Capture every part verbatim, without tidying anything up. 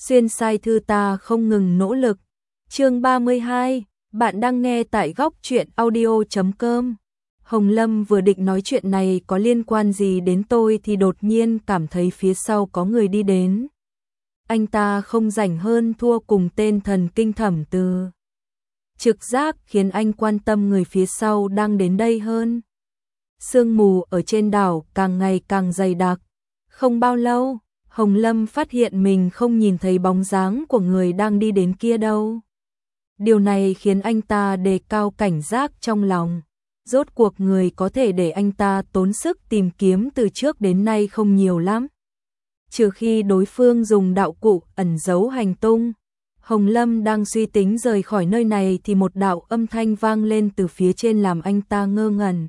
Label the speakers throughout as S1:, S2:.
S1: Xuyên sai thư ta không ngừng nỗ lực. Chương ba mươi hai, bạn đang nghe tại góc truyện audio chấm com. Hồng Lâm vừa định nói chuyện này có liên quan gì đến tôi thì đột nhiên cảm thấy phía sau có người đi đến. Anh ta không rảnh hơn thua cùng tên thần kinh Thẩm Từ. Trực giác khiến anh quan tâm người phía sau đang đến đây hơn. Sương mù ở trên đảo càng ngày càng dày đặc. Không bao lâu, Hồng Lâm phát hiện mình không nhìn thấy bóng dáng của người đang đi đến kia đâu. Điều này khiến anh ta đề cao cảnh giác trong lòng. Rốt cuộc người có thể để anh ta tốn sức tìm kiếm từ trước đến nay không nhiều lắm. Trừ khi đối phương dùng đạo cụ ẩn giấu hành tung. Hồng Lâm đang suy tính rời khỏi nơi này thì một đạo âm thanh vang lên từ phía trên làm anh ta ngơ ngẩn.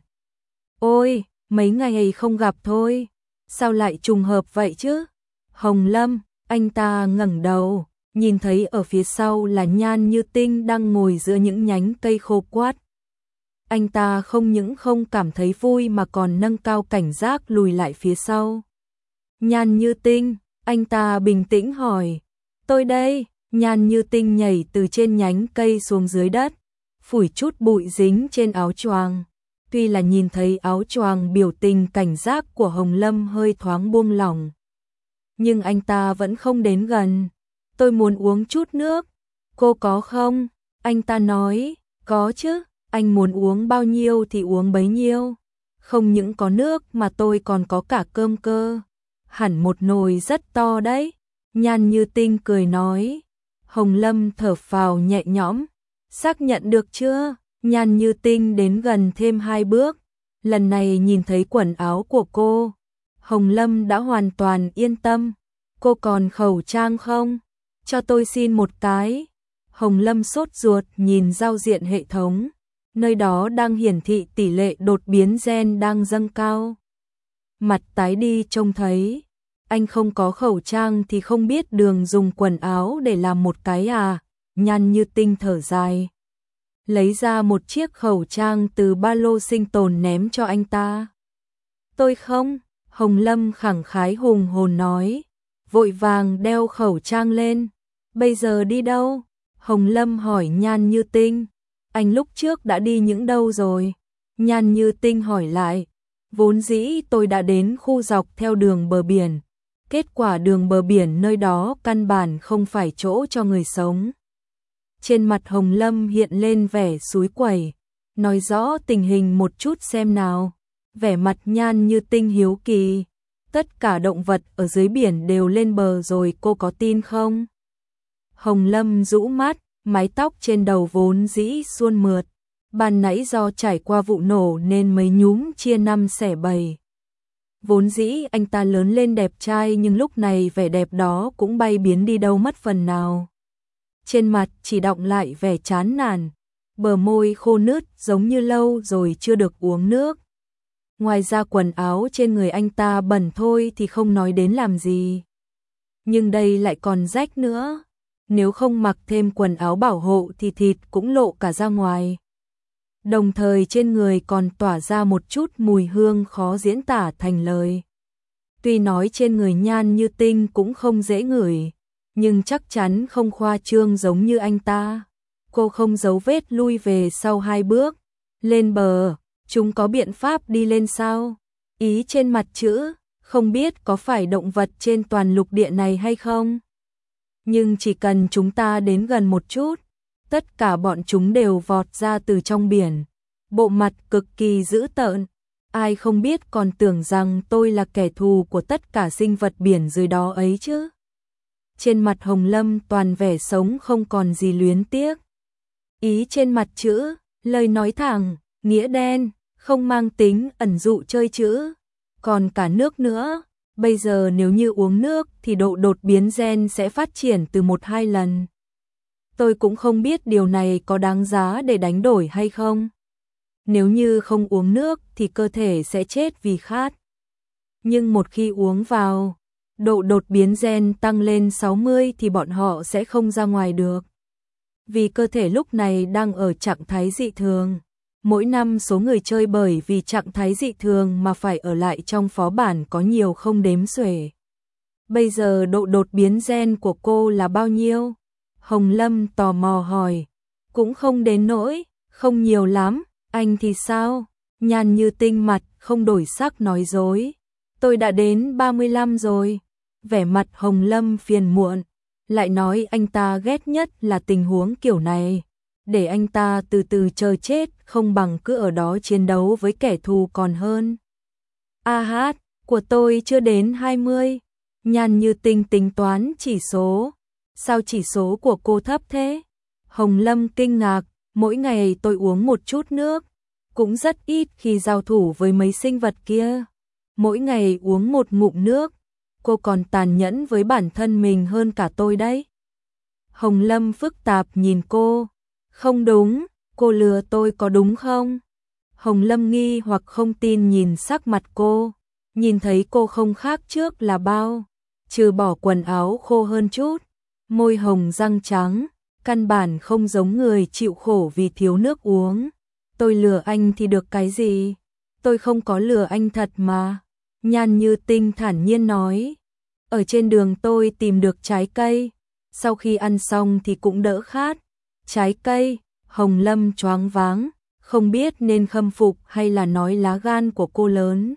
S1: Ôi, mấy ngày không gặp thôi, sao lại trùng hợp vậy chứ? Hồng Lâm, anh ta ngẩng đầu, nhìn thấy ở phía sau là Nhan Như Tinh đang ngồi giữa những nhánh cây khô quát. Anh ta không những không cảm thấy vui mà còn nâng cao cảnh giác lùi lại phía sau. Nhan Như Tinh, anh ta bình tĩnh hỏi. Tôi đây. Nhan Như Tinh nhảy từ trên nhánh cây xuống dưới đất, phủi chút bụi dính trên áo choàng. Tuy là nhìn thấy áo choàng, biểu tình cảnh giác của Hồng Lâm hơi thoáng buông lỏng. Nhưng anh ta vẫn không đến gần. Tôi muốn uống chút nước. Cô có không? Anh ta nói, có chứ, anh muốn uống bao nhiêu thì uống bấy nhiêu. Không những có nước mà tôi còn có cả cơm cơ. Hẳn một nồi rất to đấy. Nhan Như Tinh cười nói. Hồng Lâm thở phào nhẹ nhõm. Xác nhận được chưa? Nhan Như Tinh đến gần thêm hai bước. Lần này nhìn thấy quần áo của cô, Hồng Lâm đã hoàn toàn yên tâm. Cô còn khẩu trang không? Cho tôi xin một cái. Hồng Lâm sốt ruột nhìn giao diện hệ thống. Nơi đó đang hiển thị tỷ lệ đột biến gen đang dâng cao. Mặt tái đi trông thấy. Anh không có khẩu trang thì không biết đường dùng quần áo để làm một cái à? Nhan Như Tinh thở dài. Lấy ra một chiếc khẩu trang từ ba lô sinh tồn ném cho anh ta. Tôi không, Hồng Lâm khẳng khái hùng hồn nói. Vội vàng đeo khẩu trang lên. Bây giờ đi đâu? Hồng Lâm hỏi Nhan Như Tinh. Anh lúc trước đã đi những đâu rồi? Nhan Như Tinh hỏi lại. Vốn dĩ tôi đã đến khu dọc theo đường bờ biển. Kết quả đường bờ biển nơi đó căn bản không phải chỗ cho người sống. Trên mặt Hồng Lâm hiện lên vẻ xúi quẩy. Nói rõ tình hình một chút xem nào. Vẻ mặt Nhan Như Tinh hiếu kỳ. Tất cả động vật ở dưới biển đều lên bờ rồi, cô có tin không? Hồng Lâm rũ mắt, mái tóc trên đầu vốn dĩ suôn mượt. Ban nãy do trải qua vụ nổ nên mấy nhúm chia năm xẻ bảy. Vốn dĩ anh ta lớn lên đẹp trai nhưng lúc này vẻ đẹp đó cũng bay biến đi đâu mất phần nào. Trên mặt chỉ đọng lại vẻ chán nản, bờ môi khô nứt giống như lâu rồi chưa được uống nước. Ngoài ra quần áo trên người anh ta bẩn thôi thì không nói đến làm gì. Nhưng đây lại còn rách nữa. Nếu không mặc thêm quần áo bảo hộ thì thịt cũng lộ cả ra ngoài. Đồng thời trên người còn tỏa ra một chút mùi hương khó diễn tả thành lời. Tuy nói trên người Nhan Như Tinh cũng không dễ ngửi, nhưng chắc chắn không khoa trương giống như anh ta. Cô không giấu vết lui về sau hai bước. Lên bờ, chúng có biện pháp đi lên sao? Ý trên mặt chữ, không biết có phải động vật trên toàn lục địa này hay không? Nhưng chỉ cần chúng ta đến gần một chút, tất cả bọn chúng đều vọt ra từ trong biển. Bộ mặt cực kỳ dữ tợn. Ai không biết còn tưởng rằng tôi là kẻ thù của tất cả sinh vật biển dưới đó ấy chứ. Trên mặt Hồng Lâm toàn vẻ sống không còn gì luyến tiếc. Ý trên mặt chữ, lời nói thẳng, nghĩa đen, không mang tính ẩn dụ chơi chữ. Còn cả nước nữa. Bây giờ nếu như uống nước thì độ đột biến gen sẽ phát triển từ một hai lần. Tôi cũng không biết điều này có đáng giá để đánh đổi hay không. Nếu như không uống nước thì cơ thể sẽ chết vì khát. Nhưng một khi uống vào, độ đột biến gen tăng lên sáu mươi thì bọn họ sẽ không ra ngoài được. Vì cơ thể lúc này đang ở trạng thái dị thường. Mỗi năm số người chơi bởi vì trạng thái dị thường mà phải ở lại trong phó bản có nhiều không đếm xuể. Bây giờ độ đột biến gen của cô là bao nhiêu? Hồng Lâm tò mò hỏi. Cũng không đến nỗi, không nhiều lắm, anh thì sao? Nhan Như Tinh mặt không đổi sắc nói dối. Tôi đã đến ba mươi lăm rồi. Vẻ mặt Hồng Lâm phiền muộn, lại nói anh ta ghét nhất là tình huống kiểu này. Để anh ta từ từ chờ chết không bằng cứ ở đó chiến đấu với kẻ thù còn hơn. A hát, của tôi chưa đến hai mươi. Nhan Như Tinh tính toán chỉ số. Sao chỉ số của cô thấp thế? Hồng Lâm kinh ngạc, mỗi ngày tôi uống một chút nước, cũng rất ít khi giao thủ với mấy sinh vật kia. Mỗi ngày uống một ngụm nước, cô còn tàn nhẫn với bản thân mình hơn cả tôi đấy. Hồng Lâm phức tạp nhìn cô. Không đúng, cô lừa tôi có đúng không? Hồng Lâm nghi hoặc không tin nhìn sắc mặt cô. Nhìn thấy cô không khác trước là bao, trừ bỏ quần áo khô hơn chút, môi hồng răng trắng, căn bản không giống người chịu khổ vì thiếu nước uống. Tôi lừa anh thì được cái gì? Tôi không có lừa anh thật mà. Nhan Như Tinh thản nhiên nói. Ở trên đường tôi tìm được trái cây, sau khi ăn xong thì cũng đỡ khát. Trái cây? Hồng Lâm choáng váng, không biết nên khâm phục hay là nói lá gan của cô lớn.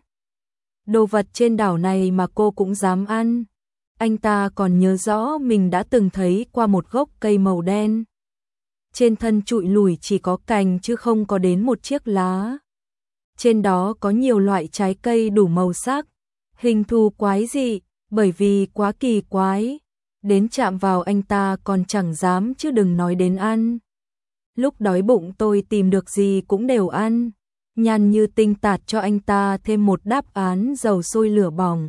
S1: Đồ vật trên đảo này mà cô cũng dám ăn. Anh ta còn nhớ rõ mình đã từng thấy qua một gốc cây màu đen. Trên thân trụi lủi chỉ có cành chứ không có đến một chiếc lá. Trên đó có nhiều loại trái cây đủ màu sắc, hình thù quái dị, bởi vì quá kỳ quái. Đến chạm vào anh ta còn chẳng dám chứ đừng nói đến ăn. Lúc đói bụng tôi tìm được gì cũng đều ăn. Nhan Như Tinh tạt cho anh ta thêm một đáp án dầu sôi lửa bỏng.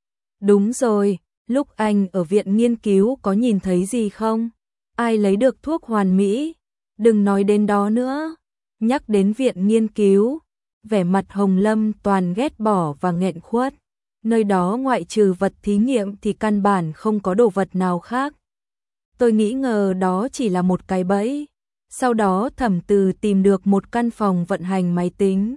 S1: Đúng rồi, lúc anh ở viện nghiên cứu có nhìn thấy gì không? Ai lấy được thuốc hoàn mỹ? Đừng nói đến đó nữa. Nhắc đến viện nghiên cứu, vẻ mặt Hồng Lâm toàn ghét bỏ và nghẹn khuất. Nơi đó ngoại trừ vật thí nghiệm thì căn bản không có đồ vật nào khác. Tôi nghĩ ngờ đó chỉ là một cái bẫy. Sau đó Thẩm Từ tìm được một căn phòng vận hành máy tính.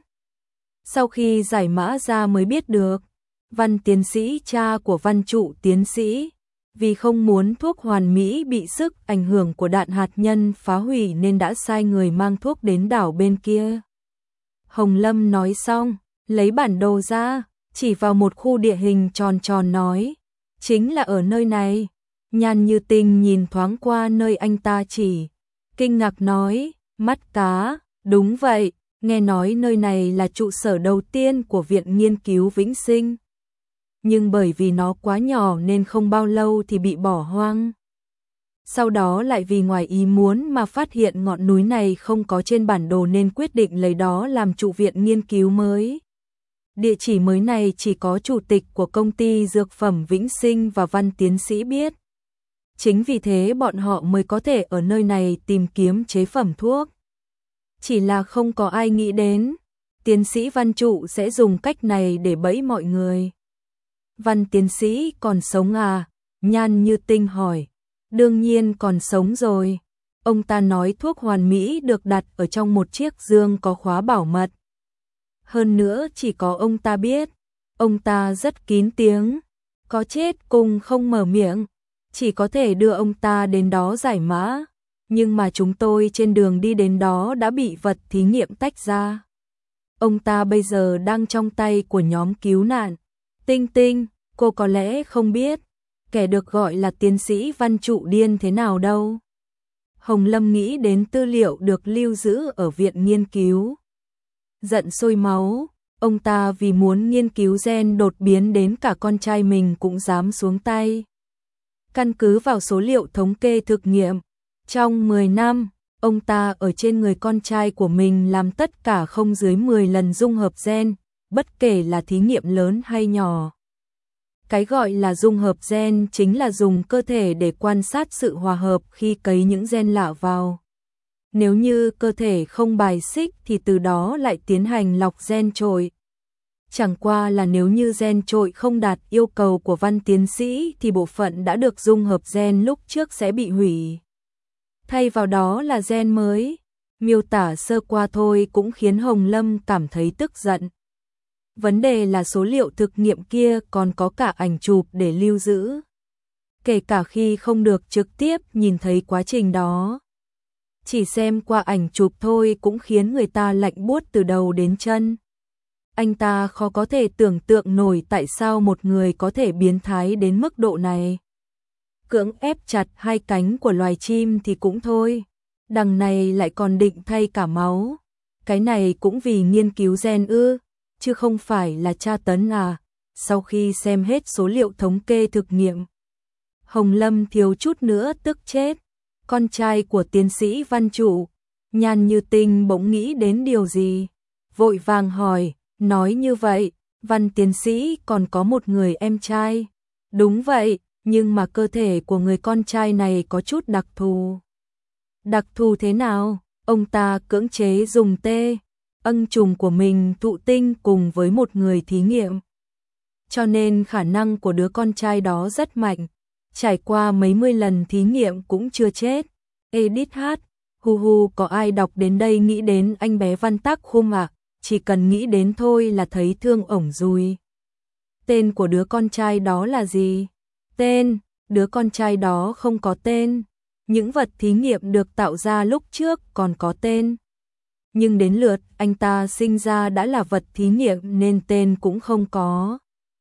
S1: Sau khi giải mã ra mới biết được, Văn tiến sĩ cha của Văn trụ tiến sĩ, vì không muốn thuốc hoàn mỹ bị sức ảnh hưởng của đạn hạt nhân phá hủy nên đã sai người mang thuốc đến đảo bên kia. Hồng Lâm nói xong, lấy bản đồ ra, chỉ vào một khu địa hình tròn tròn nói, chính là ở nơi này. Nhan Như Tinh nhìn thoáng qua nơi anh ta chỉ, kinh ngạc nói, mắt cá, đúng vậy, nghe nói nơi này là trụ sở đầu tiên của Viện Nghiên cứu Vĩnh Sinh. Nhưng bởi vì nó quá nhỏ nên không bao lâu thì bị bỏ hoang. Sau đó lại vì ngoài ý muốn mà phát hiện ngọn núi này không có trên bản đồ nên quyết định lấy đó làm trụ viện nghiên cứu mới. Địa chỉ mới này chỉ có chủ tịch của công ty dược phẩm Vĩnh Sinh và Văn tiến sĩ biết. Chính vì thế bọn họ mới có thể ở nơi này tìm kiếm chế phẩm thuốc. Chỉ là không có ai nghĩ đến, tiến sĩ Văn trụ sẽ dùng cách này để bẫy mọi người. Văn tiến sĩ còn sống à? Nhan Như Tinh hỏi. Đương nhiên còn sống rồi. Ông ta nói thuốc hoàn mỹ được đặt ở trong một chiếc dương có khóa bảo mật. Hơn nữa chỉ có ông ta biết. Ông ta rất kín tiếng, có chết cùng không mở miệng, chỉ có thể đưa ông ta đến đó giải mã. Nhưng mà chúng tôi trên đường đi đến đó đã bị vật thí nghiệm tách ra. Ông ta bây giờ đang trong tay của nhóm cứu nạn. Tinh Tinh, cô có lẽ không biết, kẻ được gọi là tiến sĩ Văn trụ điên thế nào đâu. Hồng Lâm nghĩ đến tư liệu được lưu giữ ở viện nghiên cứu. Giận sôi máu, ông ta vì muốn nghiên cứu gen đột biến đến cả con trai mình cũng dám xuống tay. Căn cứ vào số liệu thống kê thực nghiệm, trong mười năm, ông ta ở trên người con trai của mình làm tất cả không dưới mười lần dung hợp gen, bất kể là thí nghiệm lớn hay nhỏ. Cái gọi là dung hợp gen chính là dùng cơ thể để quan sát sự hòa hợp khi cấy những gen lạ vào. Nếu như cơ thể không bài xích thì từ đó lại tiến hành lọc gen trội. Chẳng qua là nếu như gen trội không đạt yêu cầu của Văn tiến sĩ thì bộ phận đã được dung hợp gen lúc trước sẽ bị hủy. Thay vào đó là gen mới. Miêu tả sơ qua thôi cũng khiến Hồng Lâm cảm thấy tức giận. Vấn đề là số liệu thực nghiệm kia còn có cả ảnh chụp để lưu giữ. Kể cả khi không được trực tiếp nhìn thấy quá trình đó. Chỉ xem qua ảnh chụp thôi cũng khiến người ta lạnh buốt từ đầu đến chân. Anh ta khó có thể tưởng tượng nổi tại sao một người có thể biến thái đến mức độ này. Cưỡng ép chặt hai cánh của loài chim thì cũng thôi. Đằng này lại còn định thay cả máu. Cái này cũng vì nghiên cứu gen ư, chứ không phải là tra tấn à. Sau khi xem hết số liệu thống kê thực nghiệm, Hồng Lâm thiếu chút nữa tức chết. Con trai của tiến sĩ Văn Trụ, Nhan Như Tinh bỗng nghĩ đến điều gì. Vội vàng hỏi, nói như vậy, Văn tiến sĩ còn có một người em trai. Đúng vậy, nhưng mà cơ thể của người con trai này có chút đặc thù. Đặc thù thế nào? Ông ta cưỡng chế dùng tê, ân trùng của mình thụ tinh cùng với một người thí nghiệm. Cho nên khả năng của đứa con trai đó rất mạnh. Trải qua mấy mươi lần thí nghiệm cũng chưa chết. Edith hát, hu hu, có ai đọc đến đây nghĩ đến anh bé Văn Tắc không ạ? À? Chỉ cần nghĩ đến thôi là thấy thương ổng rồi. Tên của đứa con trai đó là gì? Tên, đứa con trai đó không có tên. Những vật thí nghiệm được tạo ra lúc trước còn có tên. Nhưng đến lượt anh ta sinh ra đã là vật thí nghiệm nên tên cũng không có.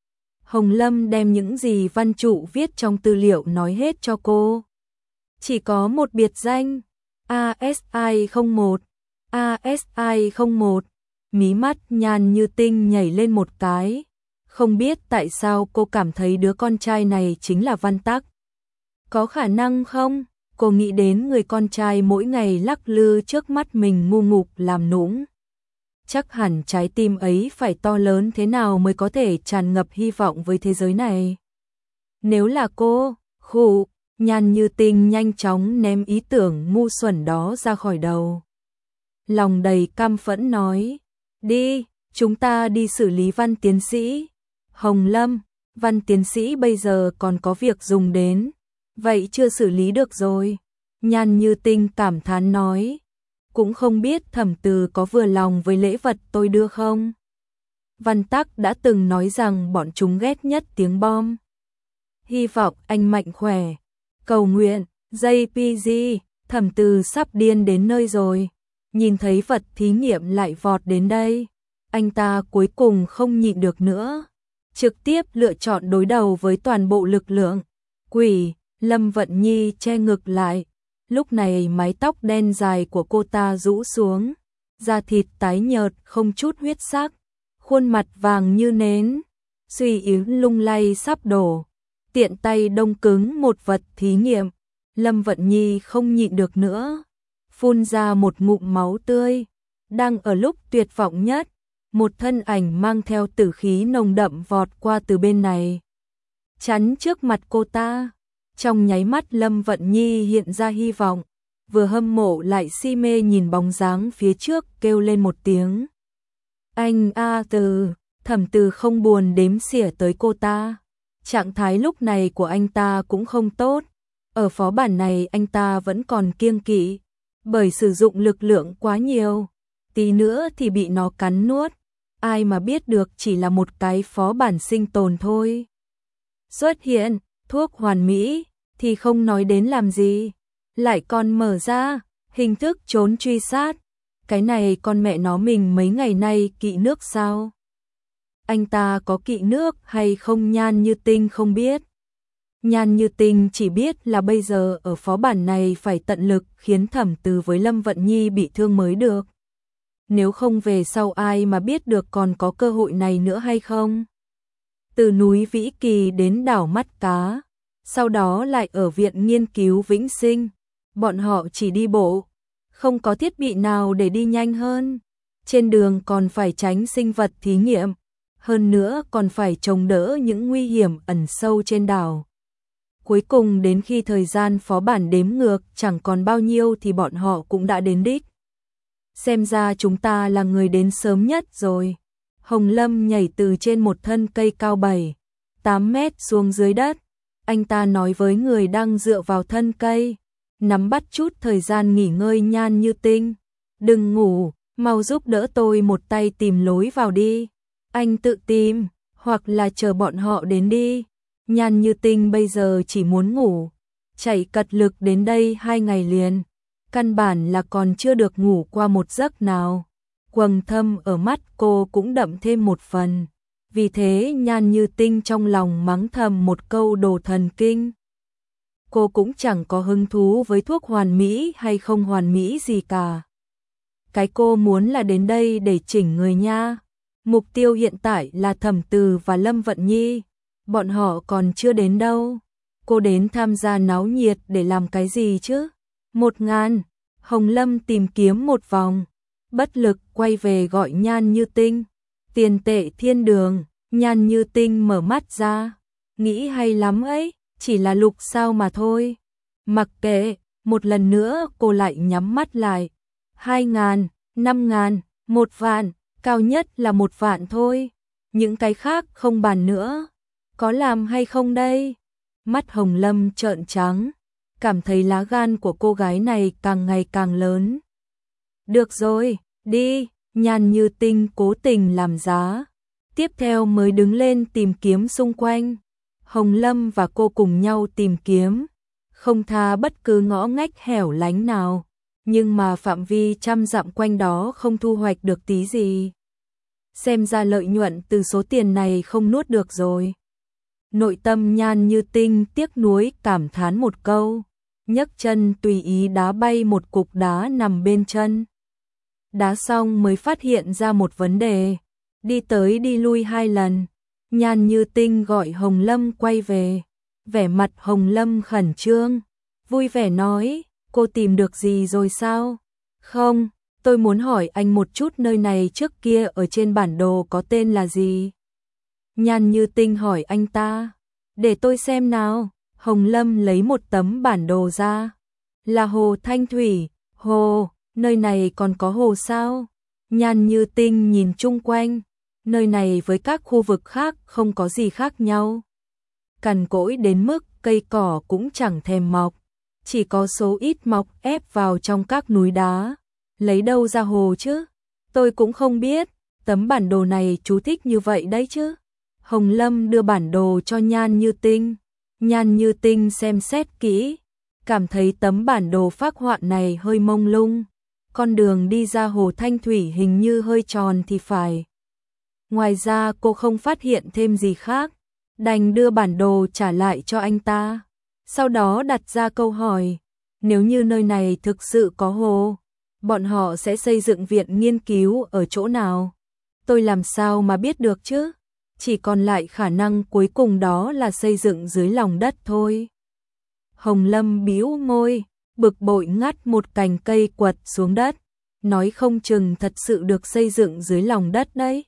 S1: Hồng Lâm đem những gì Văn Trụ viết trong tư liệu nói hết cho cô. Chỉ có một biệt danh, A S I không một, A S I không một, mí mắt Nhan Như Tinh nhảy lên một cái. Không biết tại sao cô cảm thấy đứa con trai này chính là Văn Tắc. Có khả năng không? Cô nghĩ đến người con trai mỗi ngày lắc lư trước mắt mình ngu ngục làm nũng. Chắc hẳn trái tim ấy phải to lớn thế nào mới có thể tràn ngập hy vọng với thế giới này. Nếu là cô, khụ, Nhan Như Tinh nhanh chóng ném ý tưởng ngu xuẩn đó ra khỏi đầu. Lòng đầy căm phẫn nói, đi, chúng ta đi xử lý Văn tiến sĩ. Hồng Lâm, Văn tiến sĩ bây giờ còn có việc dùng đến. Vậy chưa xử lý được rồi. Nhan Như Tinh cảm thán nói. Cũng không biết Thẩm Từ có vừa lòng với lễ vật tôi đưa không? Văn Tắc đã từng nói rằng bọn chúng ghét nhất tiếng bom. Hy vọng anh mạnh khỏe. Cầu nguyện, gi pê giê, Thẩm Từ sắp điên đến nơi rồi. Nhìn thấy vật thí nghiệm lại vọt đến đây. Anh ta cuối cùng không nhịn được nữa. Trực tiếp lựa chọn đối đầu với toàn bộ lực lượng. Quỷ, Lâm Vận Nhi che ngực lại. Lúc này mái tóc đen dài của cô ta rũ xuống. Da thịt tái nhợt không chút huyết sắc. Khuôn mặt vàng như nến. Suy yếu lung lay sắp đổ. Tiện tay đông cứng một vật thí nghiệm. Lâm Vận Nhi không nhịn được nữa. Phun ra một ngụm máu tươi. Đang ở lúc tuyệt vọng nhất. Một thân ảnh mang theo tử khí nồng đậm vọt qua từ bên này. Chắn trước mặt cô ta. Trong nháy mắt Lâm Vận Nhi hiện ra hy vọng. Vừa hâm mộ lại si mê nhìn bóng dáng phía trước kêu lên một tiếng. Anh A Từ, Thẩm Từ không buồn đếm xỉa tới cô ta. Trạng thái lúc này của anh ta cũng không tốt. Ở phó bản này anh ta vẫn còn kiêng kỵ. Bởi sử dụng lực lượng quá nhiều. Tí nữa thì bị nó cắn nuốt. Ai mà biết được chỉ là một cái phó bản sinh tồn thôi. Xuất hiện, thuốc hoàn mỹ, thì không nói đến làm gì. Lại còn mở ra, hình thức trốn truy sát. Cái này con mẹ nó mình mấy ngày nay kỵ nước sao? Anh ta có kỵ nước hay không Nhan Như Tinh không biết. Nhan Như Tinh chỉ biết là bây giờ ở phó bản này phải tận lực khiến Thẩm Từ với Lâm Vận Nhi bị thương mới được. Nếu không về sau ai mà biết được còn có cơ hội này nữa hay không? Từ núi Vĩ Kỳ đến đảo Mắt Cá, sau đó lại ở viện nghiên cứu Vĩnh Sinh. Bọn họ chỉ đi bộ, không có thiết bị nào để đi nhanh hơn. Trên đường còn phải tránh sinh vật thí nghiệm, hơn nữa còn phải chống đỡ những nguy hiểm ẩn sâu trên đảo. Cuối cùng đến khi thời gian phó bản đếm ngược chẳng còn bao nhiêu thì bọn họ cũng đã đến đích. Xem ra chúng ta là người đến sớm nhất rồi. Hồng Lâm nhảy từ trên một thân cây cao bảy, tám mét xuống dưới đất. Anh ta nói với người đang dựa vào thân cây, nắm bắt chút thời gian nghỉ ngơi Nhan Như Tinh. Đừng ngủ, mau giúp đỡ tôi một tay tìm lối vào đi. Anh tự tìm, hoặc là chờ bọn họ đến đi. Nhan Như Tinh bây giờ chỉ muốn ngủ, chạy cật lực đến đây hai ngày liền, căn bản là còn chưa được ngủ qua một giấc nào. Quầng thâm ở mắt cô cũng đậm thêm một phần, vì thế Nhan Như Tinh trong lòng mắng thầm một câu đồ thần kinh. Cô cũng chẳng có hứng thú với thuốc hoàn mỹ hay không hoàn mỹ gì cả. Cái cô muốn là đến đây để chỉnh người nha. Mục tiêu hiện tại là Thẩm Từ và Lâm Vận Nhi, bọn họ còn chưa đến đâu. Cô đến tham gia náo nhiệt để làm cái gì chứ? Một ngàn, Hồng Lâm tìm kiếm một vòng, bất lực quay về gọi Nhan Như Tinh. Tiền tệ thiên đường, Nhan Như Tinh mở mắt ra, nghĩ hay lắm ấy, chỉ là lục sao mà thôi. Mặc kệ, một lần nữa cô lại nhắm mắt lại. Hai ngàn, năm ngàn, một vạn, cao nhất là một vạn thôi. Những cái khác không bàn nữa. Có làm hay không đây? Mắt Hồng Lâm trợn trắng, cảm thấy lá gan của cô gái này càng ngày càng lớn. Được rồi, đi, Nhan Như Tinh cố tình làm giá. Tiếp theo mới đứng lên tìm kiếm xung quanh. Hồng Lâm và cô cùng nhau tìm kiếm, không tha bất cứ ngõ ngách hẻo lánh nào, nhưng mà phạm vi trăm dặm quanh đó không thu hoạch được tí gì. Xem ra lợi nhuận từ số tiền này không nuốt được rồi. Nội tâm Nhan Như Tinh tiếc nuối cảm thán một câu, nhấc chân tùy ý đá bay một cục đá nằm bên chân. Đá xong mới phát hiện ra một vấn đề, đi tới đi lui hai lần. Nhan Như Tinh gọi Hồng Lâm quay về, vẻ mặt Hồng Lâm khẩn trương, vui vẻ nói, cô tìm được gì rồi sao? Không, tôi muốn hỏi anh một chút, nơi này trước kia ở trên bản đồ có tên là gì? Nhan Như Tinh hỏi anh ta, để tôi xem nào. Hồng Lâm lấy một tấm bản đồ ra, là hồ Thanh Thủy. Hồ, nơi này còn có hồ sao? Nhan Như Tinh nhìn chung quanh, nơi này với các khu vực khác không có gì khác nhau. Cằn cỗi đến mức cây cỏ cũng chẳng thèm mọc, chỉ có số ít mọc ép vào trong các núi đá. Lấy đâu ra hồ chứ? Tôi cũng không biết, tấm bản đồ này chú thích như vậy đấy chứ. Hồng Lâm đưa bản đồ cho Nhan Như Tinh. Nhan Như Tinh xem xét kỹ, cảm thấy tấm bản đồ phác họa này hơi mông lung. Con đường đi ra hồ Thanh Thủy hình như hơi tròn thì phải. Ngoài ra cô không phát hiện thêm gì khác, đành đưa bản đồ trả lại cho anh ta. Sau đó đặt ra câu hỏi, nếu như nơi này thực sự có hồ, bọn họ sẽ xây dựng viện nghiên cứu ở chỗ nào? Tôi làm sao mà biết được chứ? Chỉ còn lại khả năng cuối cùng đó là xây dựng dưới lòng đất thôi. Hồng Lâm bĩu môi, bực bội ngắt một cành cây quật xuống đất, nói không chừng thật sự được xây dựng dưới lòng đất đấy.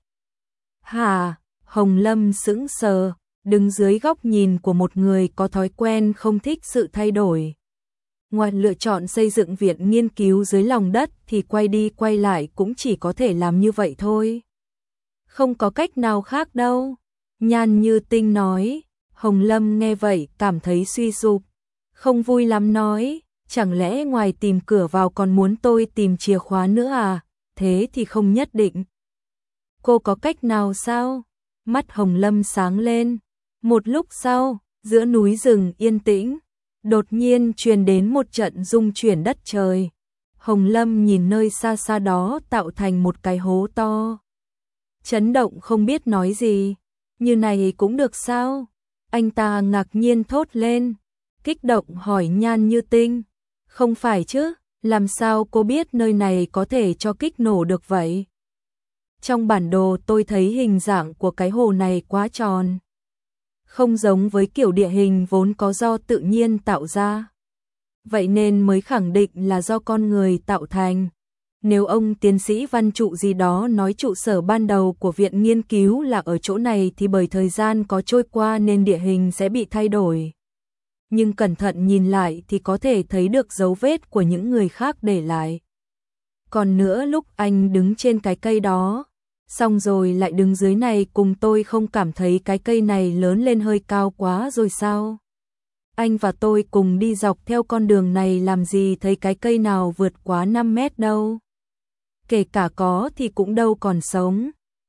S1: Hả? Hồng Lâm sững sờ, đứng dưới góc nhìn của một người có thói quen không thích sự thay đổi. Ngoài lựa chọn xây dựng viện nghiên cứu dưới lòng đất thì quay đi quay lại cũng chỉ có thể làm như vậy thôi. Không có cách nào khác đâu. Nhan Như Tinh nói. Hồng Lâm nghe vậy cảm thấy suy sụp, không vui lắm nói, chẳng lẽ ngoài tìm cửa vào còn muốn tôi tìm chìa khóa nữa à? Thế thì không nhất định. Cô có cách nào sao? Mắt Hồng Lâm sáng lên. Một lúc sau, giữa núi rừng yên tĩnh, đột nhiên truyền đến một trận rung chuyển đất trời. Hồng Lâm nhìn nơi xa xa đó tạo thành một cái hố to. Chấn động không biết nói gì. Như này cũng được sao? Anh ta ngạc nhiên thốt lên, kích động hỏi Nhan Như Tinh. Không phải chứ, làm sao cô biết nơi này có thể cho kích nổ được vậy? Trong bản đồ tôi thấy hình dạng của cái hồ này quá tròn, không giống với kiểu địa hình vốn có do tự nhiên tạo ra. Vậy nên mới khẳng định là do con người tạo thành. Nếu ông tiến sĩ Văn Trụ gì đó nói trụ sở ban đầu của viện nghiên cứu là ở chỗ này thì bởi thời gian có trôi qua nên địa hình sẽ bị thay đổi. Nhưng cẩn thận nhìn lại thì có thể thấy được dấu vết của những người khác để lại. Còn nữa, lúc anh đứng trên cái cây đó, xong rồi lại đứng dưới này cùng tôi, không cảm thấy cái cây này lớn lên hơi cao quá rồi sao? Anh và tôi cùng đi dọc theo con đường này làm gì thấy cái cây nào vượt quá năm mét đâu. Kể cả có thì cũng đâu còn sống.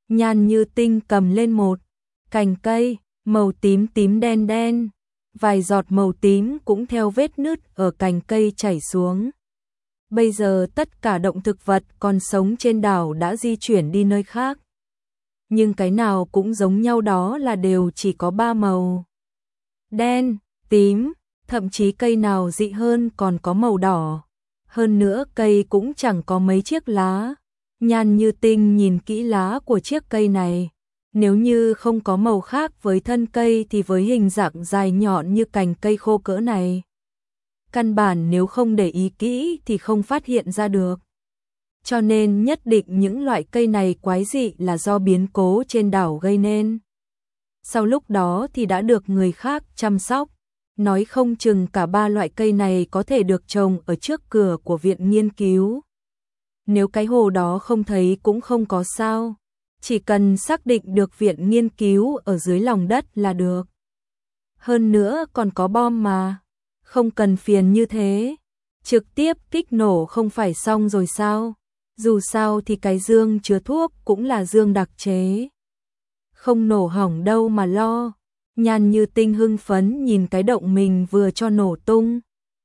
S1: Nhan Như Tinh cầm lên một cành cây, màu tím tím đen đen, vài giọt màu tím cũng theo vết nứt ở cành cây chảy xuống. Bây giờ tất cả động thực vật còn sống trên đảo đã di chuyển đi nơi khác. Nhưng cái nào cũng giống nhau, đó là đều chỉ có ba màu. Đen, tím, thậm chí cây nào dị hơn còn có màu đỏ. Hơn nữa cây cũng chẳng có mấy chiếc lá. Nhan Như Tinh nhìn kỹ lá của chiếc cây này. Nếu như không có màu khác với thân cây thì với hình dạng dài nhọn như cành cây khô cỡ này, căn bản nếu không để ý kỹ thì không phát hiện ra được. Cho nên nhất định những loại cây này quái dị là do biến cố trên đảo gây nên. Sau lúc đó thì đã được người khác chăm sóc. Nói không chừng cả ba loại cây này có thể được trồng ở trước cửa của viện nghiên cứu. Nếu cái hồ đó không thấy cũng không có sao. Chỉ cần xác định được viện nghiên cứu ở dưới lòng đất là được. Hơn nữa còn có bom mà. Không cần phiền như thế. Trực tiếp kích nổ không phải xong rồi sao? Dù sao thì cái dương chứa thuốc cũng là dương đặc chế. Không nổ hỏng đâu mà lo. Nhan Như Tinh hưng phấn nhìn cái động mình vừa cho nổ tung.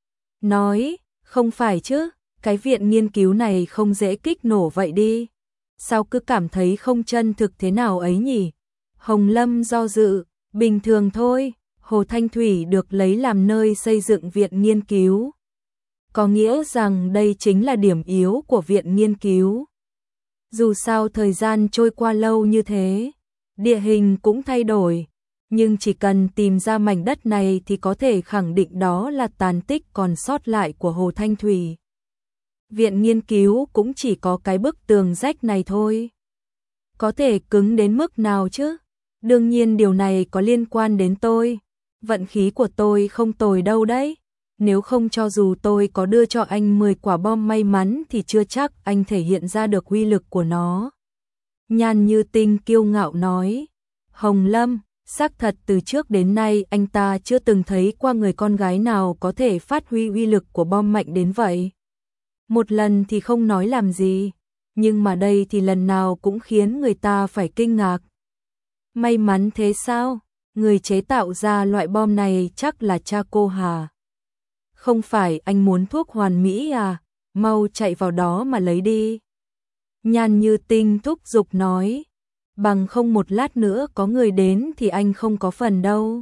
S1: Nói, không phải chứ, cái viện nghiên cứu này không dễ kích nổ vậy đi. Sao cứ cảm thấy không chân thực thế nào ấy nhỉ? Hồng Lâm do dự, bình thường thôi, Hồ Thanh Thủy được lấy làm nơi xây dựng viện nghiên cứu. Có nghĩa rằng đây chính là điểm yếu của viện nghiên cứu. Dù sao thời gian trôi qua lâu như thế, địa hình cũng thay đổi, nhưng chỉ cần tìm ra mảnh đất này thì có thể khẳng định đó là tàn tích còn sót lại của Hồ Thanh Thủy. Viện nghiên cứu cũng chỉ có cái bức tường rách này thôi. Có thể cứng đến mức nào chứ? Đương nhiên điều này có liên quan đến tôi. Vận khí của tôi không tồi đâu đấy. Nếu không cho dù tôi có đưa cho anh mười quả bom may mắn thì chưa chắc anh thể hiện ra được uy lực của nó. Nhan Như Tinh kiêu ngạo nói. Hồng Lâm, xác thật từ trước đến nay anh ta chưa từng thấy qua người con gái nào có thể phát huy uy lực của bom mạnh đến vậy. Một lần thì không nói làm gì, nhưng mà đây thì lần nào cũng khiến người ta phải kinh ngạc. May mắn thế sao? Người chế tạo ra loại bom này chắc là cha cô Hà. Không phải anh muốn thuốc hoàn mỹ à? Mau chạy vào đó mà lấy đi. Nhan Như Tinh thúc giục nói. Bằng không một lát nữa có người đến thì anh không có phần đâu.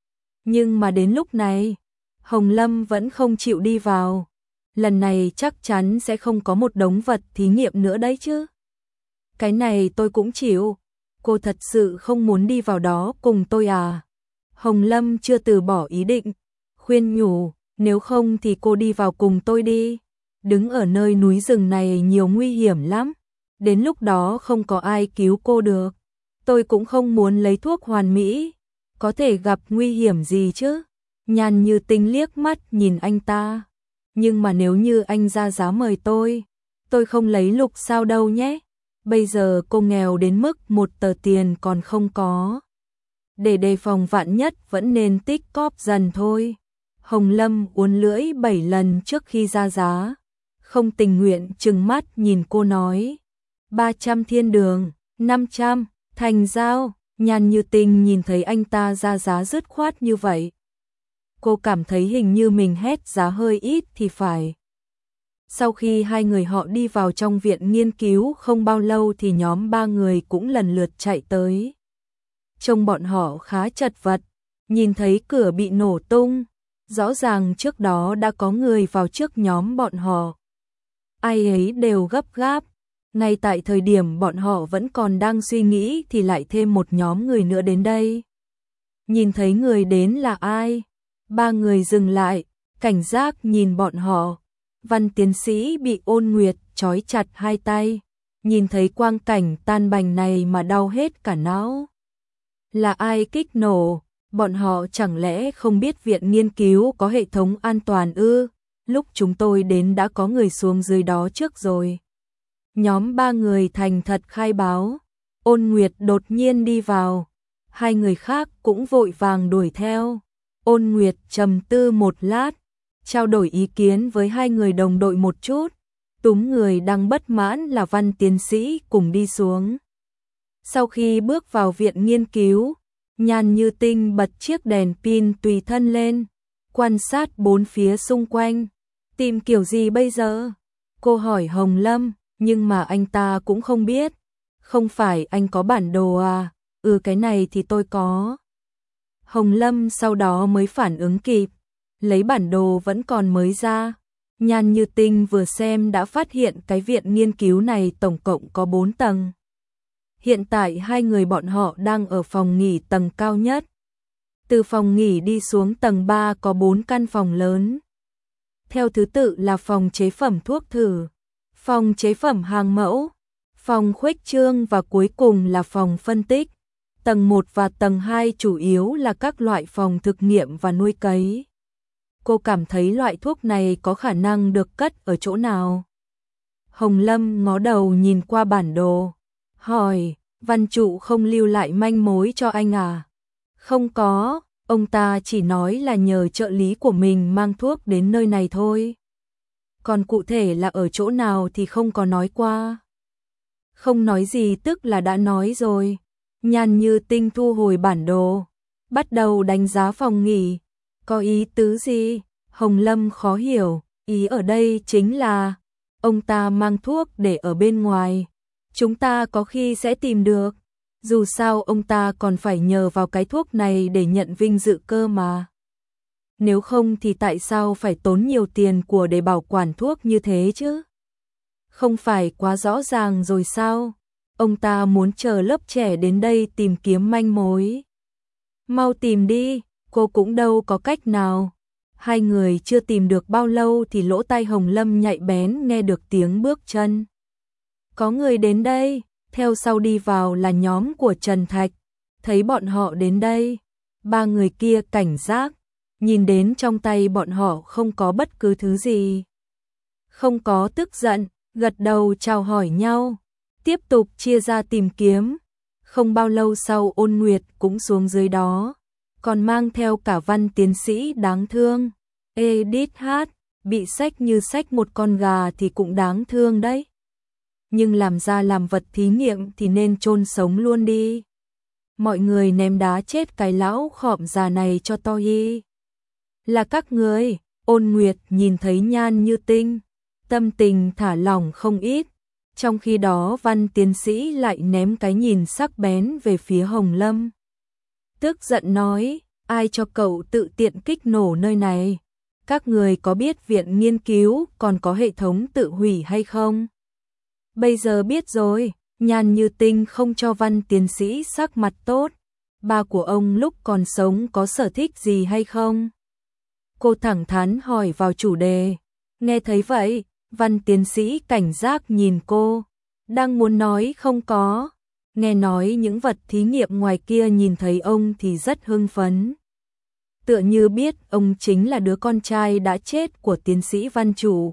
S1: Nhưng mà đến lúc này, Hồng Lâm vẫn không chịu đi vào. Lần này chắc chắn sẽ không có một đống vật thí nghiệm nữa đấy chứ. Cái này tôi cũng chịu. Cô thật sự không muốn đi vào đó cùng tôi à? Hồng Lâm chưa từ bỏ ý định, khuyên nhủ, nếu không thì cô đi vào cùng tôi đi. Đứng ở nơi núi rừng này nhiều nguy hiểm lắm. Đến lúc đó không có ai cứu cô được. Tôi cũng không muốn lấy thuốc hoàn mỹ. Có thể gặp nguy hiểm gì chứ? Nhan Như Tinh liếc mắt nhìn anh ta. Nhưng mà nếu như anh ra giá mời tôi, tôi không lấy lục sao đâu nhé. Bây giờ cô nghèo đến mức một tờ tiền còn không có. Để đề phòng vạn nhất vẫn nên tích cóp dần thôi. Hồng Lâm uốn lưỡi bảy lần trước khi ra giá. Không tình nguyện trừng mắt nhìn cô nói. ba trăm thiên đường, năm trăm, thành giao. Nhan Như Tinh nhìn thấy anh ta ra giá dứt khoát như vậy. Cô cảm thấy hình như mình hét giá hơi ít thì phải. Sau khi hai người họ đi vào trong viện nghiên cứu không bao lâu thì nhóm ba người cũng lần lượt chạy tới. Trông bọn họ khá chật vật, nhìn thấy cửa bị nổ tung, rõ ràng trước đó đã có người vào trước nhóm bọn họ. Ai ấy đều gấp gáp, ngay tại thời điểm bọn họ vẫn còn đang suy nghĩ thì lại thêm một nhóm người nữa đến đây. Nhìn thấy người đến là ai? Ba người dừng lại, cảnh giác nhìn bọn họ. Văn tiến sĩ bị Ôn Nguyệt trói chặt hai tay, nhìn thấy quang cảnh tan bành này mà đau hết cả não. Là ai kích nổ? Bọn họ chẳng lẽ không biết viện nghiên cứu có hệ thống an toàn ư? Lúc chúng tôi đến đã có người xuống dưới đó trước rồi. Nhóm ba người thành thật khai báo. Ôn Nguyệt đột nhiên đi vào, hai người khác cũng vội vàng đuổi theo. Ôn Nguyệt trầm tư một lát, trao đổi ý kiến với hai người đồng đội một chút, túm người đang bất mãn là Văn tiến sĩ cùng đi xuống. Sau khi bước vào viện nghiên cứu, Nhan Như Tinh bật chiếc đèn pin tùy thân lên, quan sát bốn phía xung quanh. Tìm kiểu gì bây giờ? Cô hỏi Hồng Lâm, nhưng mà anh ta cũng không biết. Không phải anh có bản đồ à? Ừ, cái này thì tôi có. Hồng Lâm sau đó mới phản ứng kịp, lấy bản đồ vẫn còn mới ra. Nhan Như Tinh vừa xem đã phát hiện cái viện nghiên cứu này tổng cộng có bốn tầng. Hiện tại hai người bọn họ đang ở phòng nghỉ tầng cao nhất. Từ phòng nghỉ đi xuống tầng ba có bốn căn phòng lớn. Theo thứ tự là phòng chế phẩm thuốc thử, phòng chế phẩm hàng mẫu, phòng khuếch trương và cuối cùng là phòng phân tích. Tầng một và tầng hai chủ yếu là các loại phòng thực nghiệm và nuôi cấy. Cô cảm thấy loại thuốc này có khả năng được cất ở chỗ nào? Hồng Lâm ngó đầu nhìn qua bản đồ, hỏi, Văn Trụ không lưu lại manh mối cho anh à? Không có, ông ta chỉ nói là nhờ trợ lý của mình mang thuốc đến nơi này thôi. Còn cụ thể là ở chỗ nào thì không có nói qua. Không nói gì tức là đã nói rồi. Nhan Như Tinh thu hồi bản đồ, bắt đầu đánh giá phòng nghỉ. Có ý tứ gì? Hồng Lâm khó hiểu, ý ở đây chính là ông ta mang thuốc để ở bên ngoài. Chúng ta có khi sẽ tìm được. Dù sao ông ta còn phải nhờ vào cái thuốc này để nhận vinh dự cơ mà. Nếu không thì tại sao phải tốn nhiều tiền của để bảo quản thuốc như thế chứ? Không phải quá rõ ràng rồi sao? Ông ta muốn chờ lớp trẻ đến đây tìm kiếm manh mối. Mau tìm đi, cô cũng đâu có cách nào. Hai người chưa tìm được bao lâu thì lỗ tai Hồng Lâm nhạy bén nghe được tiếng bước chân. Có người đến đây, theo sau đi vào là nhóm của Trần Thạch. Thấy bọn họ đến đây, ba người kia cảnh giác, nhìn đến trong tay bọn họ không có bất cứ thứ gì. Không có tức giận, gật đầu chào hỏi nhau, tiếp tục chia ra tìm kiếm. Không bao lâu sau Ôn Nguyệt cũng xuống dưới đó, còn mang theo cả Văn tiến sĩ đáng thương. Edith hát, bị xách như xách một con gà thì cũng đáng thương đấy. Nhưng làm ra làm vật thí nghiệm thì nên chôn sống luôn đi. Mọi người ném đá chết cái lão khọm già này cho to y. Là các người. Ôn Nguyệt nhìn thấy Nhan Như Tinh, tâm tình thả lỏng không ít. Trong khi đó Văn tiến sĩ lại ném cái nhìn sắc bén về phía Hồng Lâm. Tức giận nói, ai cho cậu tự tiện kích nổ nơi này? Các người có biết viện nghiên cứu còn có hệ thống tự hủy hay không? Bây giờ biết rồi. Nhan Như Tinh không cho Văn tiến sĩ sắc mặt tốt. Ba của ông lúc còn sống có sở thích gì hay không? Cô thẳng thắn hỏi vào chủ đề. Nghe thấy vậy, Văn tiến sĩ cảnh giác nhìn cô, đang muốn nói không có. Nghe nói những vật thí nghiệm ngoài kia nhìn thấy ông thì rất hưng phấn. Tựa như biết ông chính là đứa con trai đã chết của tiến sĩ Văn Chủ.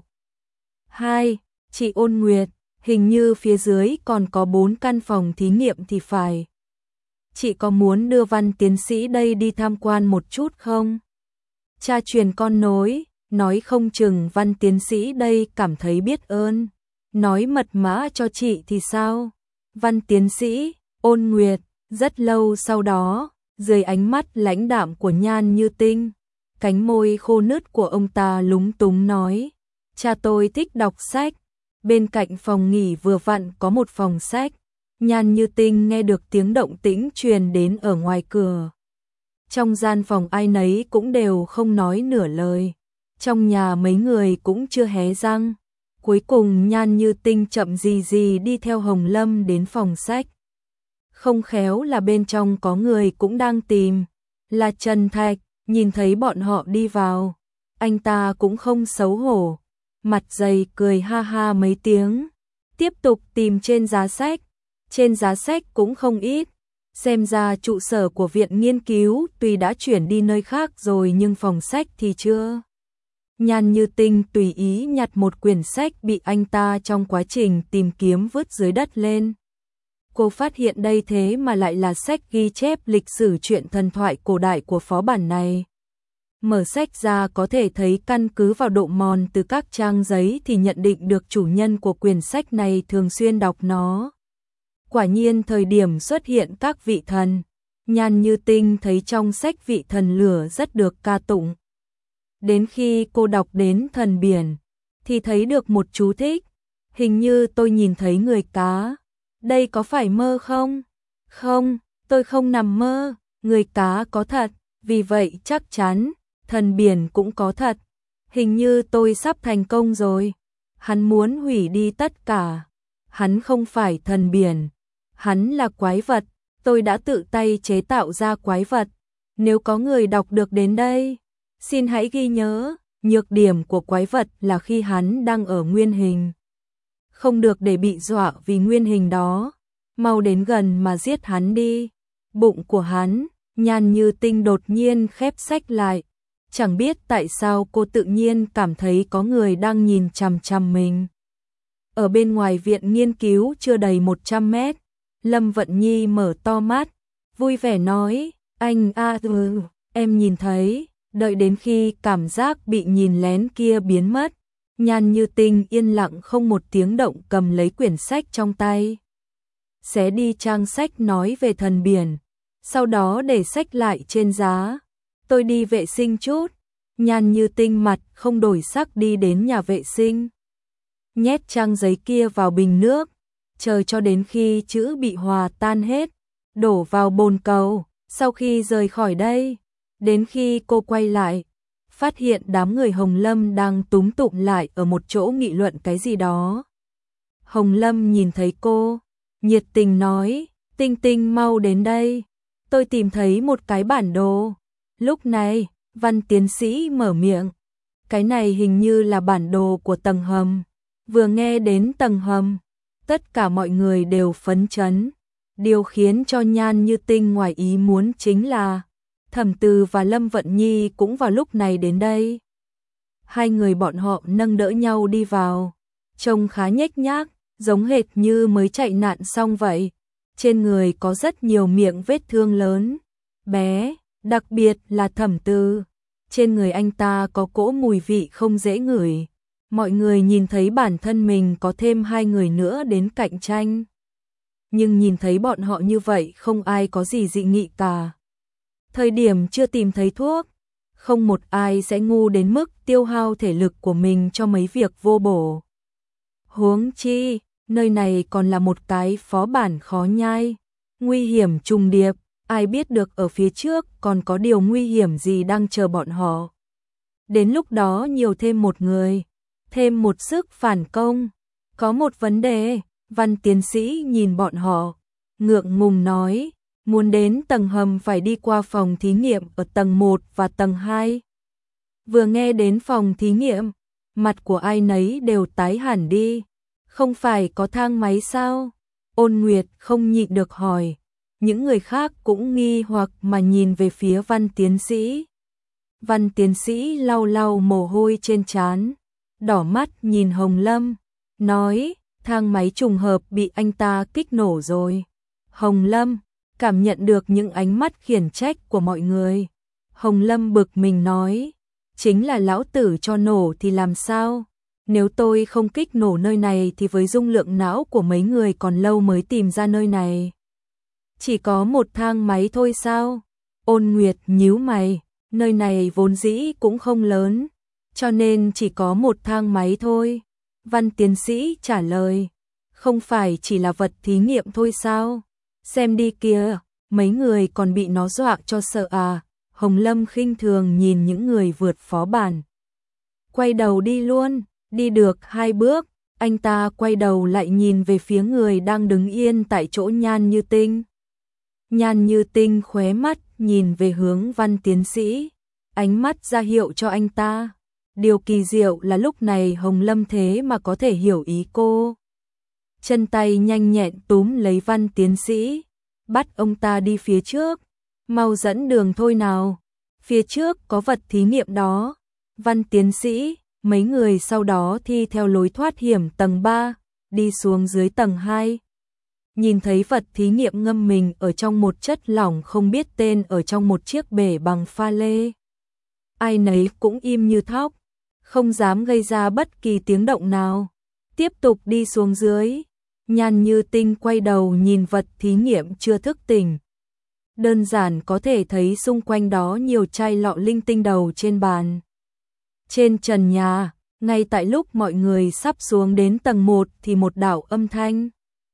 S1: Hai, chị Ôn Nguyệt, hình như phía dưới còn có bốn căn phòng thí nghiệm thì phải. Chị có muốn đưa Văn tiến sĩ đây đi tham quan một chút không? Cha truyền con nối, nói không chừng Văn tiến sĩ đây cảm thấy biết ơn. Nói mật mã cho chị thì sao? Văn tiến sĩ, Ôn Nguyệt, rất lâu sau đó, dưới ánh mắt lãnh đạm của Nhan Như Tinh, cánh môi khô nứt của ông ta lúng túng nói, cha tôi thích đọc sách. Bên cạnh phòng nghỉ vừa vặn có một phòng sách. Nhan Như Tinh nghe được tiếng động tĩnh truyền đến ở ngoài cửa. Trong gian phòng ai nấy cũng đều không nói nửa lời. Trong nhà mấy người cũng chưa hé răng. Cuối cùng Nhan Như Tinh chậm gì gì đi theo Hồng Lâm đến phòng sách. Không khéo là bên trong có người cũng đang tìm. Là Trần Thạch, nhìn thấy bọn họ đi vào. Anh ta cũng không xấu hổ. Mặt dày cười ha ha mấy tiếng. Tiếp tục tìm trên giá sách. Trên giá sách cũng không ít. Xem ra trụ sở của viện nghiên cứu tuy đã chuyển đi nơi khác rồi nhưng phòng sách thì chưa. Nhan Như Tinh tùy ý nhặt một quyển sách bị anh ta trong quá trình tìm kiếm vứt dưới đất lên. Cô phát hiện đây thế mà lại là sách ghi chép lịch sử truyện thần thoại cổ đại của phó bản này. Mở sách ra có thể thấy căn cứ vào độ mòn từ các trang giấy thì nhận định được chủ nhân của quyển sách này thường xuyên đọc nó. Quả nhiên thời điểm xuất hiện các vị thần, Nhan Như Tinh thấy trong sách vị thần lửa rất được ca tụng. Đến khi cô đọc đến thần biển, thì thấy được một chú thích, hình như tôi nhìn thấy người cá, đây có phải mơ không? Không, tôi không nằm mơ, người cá có thật, vì vậy chắc chắn, thần biển cũng có thật, hình như tôi sắp thành công rồi. Hắn muốn hủy đi tất cả, hắn không phải thần biển, hắn là quái vật, tôi đã tự tay chế tạo ra quái vật. Nếu có người đọc được đến đây, xin hãy ghi nhớ, nhược điểm của quái vật là khi hắn đang ở nguyên hình. Không được để bị dọa vì nguyên hình đó, mau đến gần mà giết hắn đi. Bụng của hắn, Nhan Như Tinh đột nhiên khép sách lại, chẳng biết tại sao cô tự nhiên cảm thấy có người đang nhìn chằm chằm mình. Ở bên ngoài viện nghiên cứu chưa đầy một trăm mét, Lâm Vận Nhi mở to mắt, vui vẻ nói, anh a ừ, em nhìn thấy. Đợi đến khi cảm giác bị nhìn lén kia biến mất, Nhan Như Tinh yên lặng không một tiếng động cầm lấy quyển sách trong tay. Xé đi trang sách nói về thần biển, sau đó để sách lại trên giá. Tôi đi vệ sinh chút. Nhan Như Tinh mặt không đổi sắc đi đến nhà vệ sinh. Nhét trang giấy kia vào bình nước, chờ cho đến khi chữ bị hòa tan hết, đổ vào bồn cầu. Sau khi rời khỏi đây, đến khi cô quay lại, phát hiện đám người Hồng Lâm đang túm tụm lại ở một chỗ nghị luận cái gì đó. Hồng Lâm nhìn thấy cô, nhiệt tình nói, Tinh Tinh mau đến đây, tôi tìm thấy một cái bản đồ. Lúc này, Văn tiến sĩ mở miệng, cái này hình như là bản đồ của tầng hầm. Vừa nghe đến tầng hầm, tất cả mọi người đều phấn chấn. Điều khiến cho Nhan Như Tinh ngoài ý muốn chính là Thẩm Từ và Lâm Vận Nhi cũng vào lúc này đến đây. Hai người bọn họ nâng đỡ nhau đi vào, trông khá nhếch nhác, giống hệt như mới chạy nạn xong vậy. Trên người có rất nhiều miệng vết thương lớn, bé, đặc biệt là Thẩm Từ. Trên người anh ta có cỗ mùi vị không dễ ngửi. Mọi người nhìn thấy bản thân mình có thêm hai người nữa đến cạnh tranh. Nhưng nhìn thấy bọn họ như vậy không ai có gì dị nghị cả. Thời điểm chưa tìm thấy thuốc, không một ai sẽ ngu đến mức tiêu hao thể lực của mình cho mấy việc vô bổ. Huống chi, nơi này còn là một cái phó bản khó nhai, nguy hiểm trùng điệp, ai biết được ở phía trước còn có điều nguy hiểm gì đang chờ bọn họ. Đến lúc đó nhiều thêm một người, thêm một sức phản công. Có một vấn đề, Văn tiến sĩ nhìn bọn họ, ngượng ngùng nói, muốn đến tầng hầm phải đi qua phòng thí nghiệm ở tầng một và tầng hai. Vừa nghe đến phòng thí nghiệm, mặt của ai nấy đều tái hẳn đi. Không phải có thang máy sao? Ôn Nguyệt không nhịn được hỏi. Những người khác cũng nghi hoặc mà nhìn về phía Văn tiến sĩ. Văn tiến sĩ lau lau mồ hôi trên trán, đỏ mắt nhìn Hồng Lâm, nói, thang máy trùng hợp bị anh ta kích nổ rồi. Hồng Lâm cảm nhận được những ánh mắt khiển trách của mọi người. Hồng Lâm bực mình nói, chính là lão tử cho nổ thì làm sao? Nếu tôi không kích nổ nơi này thì với dung lượng não của mấy người còn lâu mới tìm ra nơi này. Chỉ có một thang máy thôi sao? Ôn Nguyệt nhíu mày, nơi này vốn dĩ cũng không lớn, cho nên chỉ có một thang máy thôi. Văn tiến sĩ trả lời, không phải chỉ là vật thí nghiệm thôi sao? Xem đi kìa, mấy người còn bị nó dọa cho sợ à? Hồng Lâm khinh thường nhìn những người vượt phó bản. Quay đầu đi luôn, đi được hai bước, anh ta quay đầu lại nhìn về phía người đang đứng yên tại chỗ Nhan Như Tinh. Nhan Như Tinh khóe mắt nhìn về hướng Văn tiến sĩ, ánh mắt ra hiệu cho anh ta. Điều kỳ diệu là lúc này Hồng Lâm thế mà có thể hiểu ý cô. Chân tay nhanh nhẹn túm lấy Văn tiến sĩ, bắt ông ta đi phía trước. Mau dẫn đường thôi nào, phía trước có vật thí nghiệm đó. Văn tiến sĩ, mấy người sau đó thi theo lối thoát hiểm tầng ba, đi xuống dưới tầng hai. Nhìn thấy vật thí nghiệm ngâm mình ở trong một chất lỏng không biết tên ở trong một chiếc bể bằng pha lê. Ai nấy cũng im như thóc, không dám gây ra bất kỳ tiếng động nào. Tiếp tục đi xuống dưới, Nhan Như Tinh quay đầu nhìn vật thí nghiệm chưa thức tỉnh. Đơn giản có thể thấy xung quanh đó nhiều chai lọ linh tinh đầu trên bàn. Trên trần nhà, ngay tại lúc mọi người sắp xuống đến tầng một thì một đạo âm thanh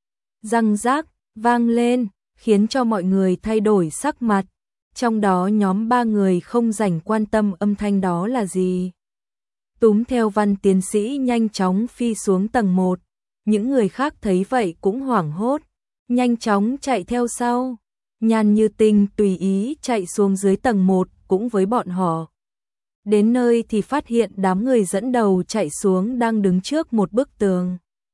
S1: răng rác vang lên, khiến cho mọi người thay đổi sắc mặt. Trong đó nhóm ba người không rảnh quan tâm âm thanh đó là gì. Túm theo Văn tiến sĩ nhanh chóng phi xuống tầng một. Những người khác thấy vậy cũng hoảng hốt, nhanh chóng chạy theo sau. Nhan Như Tinh tùy ý chạy xuống dưới tầng một cũng với bọn họ. Đến nơi thì phát hiện đám người dẫn đầu chạy xuống đang đứng trước một bức tường.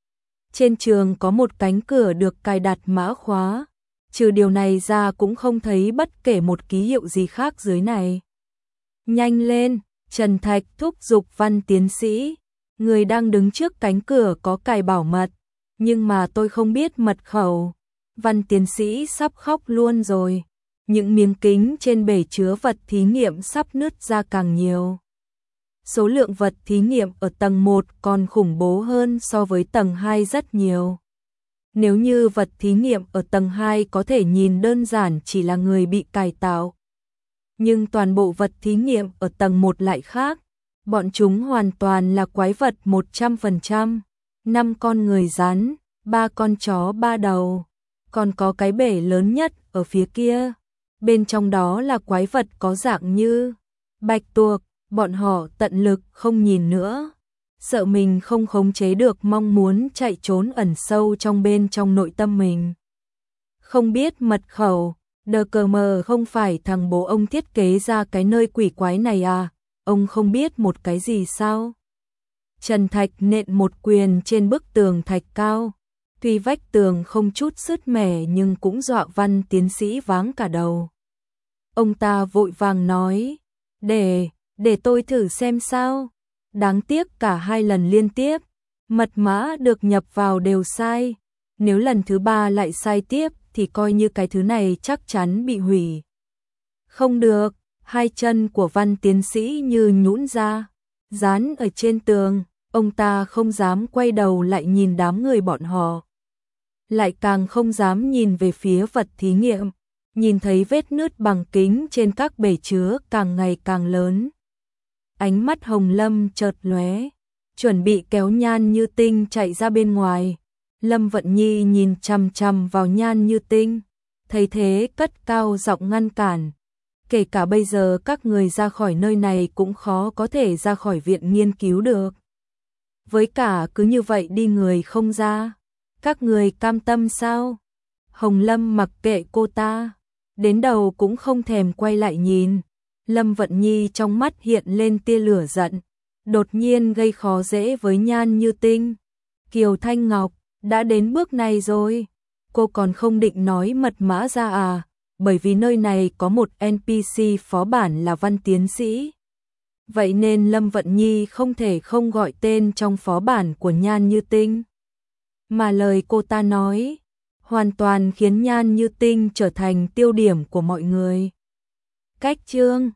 S1: Trên trường có một cánh cửa được cài đặt mã khóa. Trừ điều này ra cũng không thấy bất kể một ký hiệu gì khác dưới này. Nhanh lên, Trần Thạch thúc giục Văn tiến sĩ. Người đang đứng trước cánh cửa có cài bảo mật, nhưng mà tôi không biết mật khẩu. Văn tiến sĩ sắp khóc luôn rồi. Những miếng kính trên bể chứa vật thí nghiệm sắp nứt ra càng nhiều. Số lượng vật thí nghiệm ở tầng một còn khủng bố hơn so với tầng hai rất nhiều. Nếu như vật thí nghiệm ở tầng hai có thể nhìn đơn giản chỉ là người bị cải tạo. Nhưng toàn bộ vật thí nghiệm ở tầng một lại khác. Bọn chúng hoàn toàn là quái vật một trăm phần trăm. Năm con người rắn, ba con chó ba đầu. Còn có cái bể lớn nhất ở phía kia. Bên trong đó là quái vật có dạng như bạch tuộc. Bọn họ tận lực không nhìn nữa. Sợ mình không khống chế được mong muốn chạy trốn ẩn sâu trong bên trong nội tâm mình. Không biết mật khẩu, đờ cờ mờ không phải thằng bố ông thiết kế ra cái nơi quỷ quái này à, ông không biết một cái gì sao? Trần Thạch nện một quyền trên bức tường thạch cao, tuy vách tường không chút sứt mẻ nhưng cũng dọa Văn tiến sĩ váng cả đầu. Ông ta vội vàng nói, để, để tôi thử xem sao. Đáng tiếc cả hai lần liên tiếp, mật mã được nhập vào đều sai. Nếu lần thứ ba lại sai tiếp thì coi như cái thứ này chắc chắn bị hủy. Không được, hai chân của Văn tiến sĩ như nhũn ra, dán ở trên tường, ông ta không dám quay đầu lại nhìn đám người bọn họ. Lại càng không dám nhìn về phía vật thí nghiệm, nhìn thấy vết nứt bằng kính trên các bể chứa càng ngày càng lớn. Ánh mắt Hồng Lâm chợt lóe, chuẩn bị kéo Nhan Như Tinh chạy ra bên ngoài. Lâm Vận Nhi nhìn chằm chằm vào Nhan Như Tinh, thấy thế cất cao giọng ngăn cản. Kể cả bây giờ các người ra khỏi nơi này cũng khó có thể ra khỏi viện nghiên cứu được. Với cả cứ như vậy đi người không ra, các người cam tâm sao? Hồng Lâm mặc kệ cô ta, đến đầu cũng không thèm quay lại nhìn. Lâm Vận Nhi trong mắt hiện lên tia lửa giận, đột nhiên gây khó dễ với Nhan Như Tinh. Kiều Thanh Ngọc, đã đến bước này rồi, cô còn không định nói mật mã ra à, bởi vì nơi này có một en pê xê phó bản là Văn tiến sĩ. Vậy nên Lâm Vận Nhi không thể không gọi tên trong phó bản của Nhan Như Tinh. Mà lời cô ta nói, hoàn toàn khiến Nhan Như Tinh trở thành tiêu điểm của mọi người. Cách chương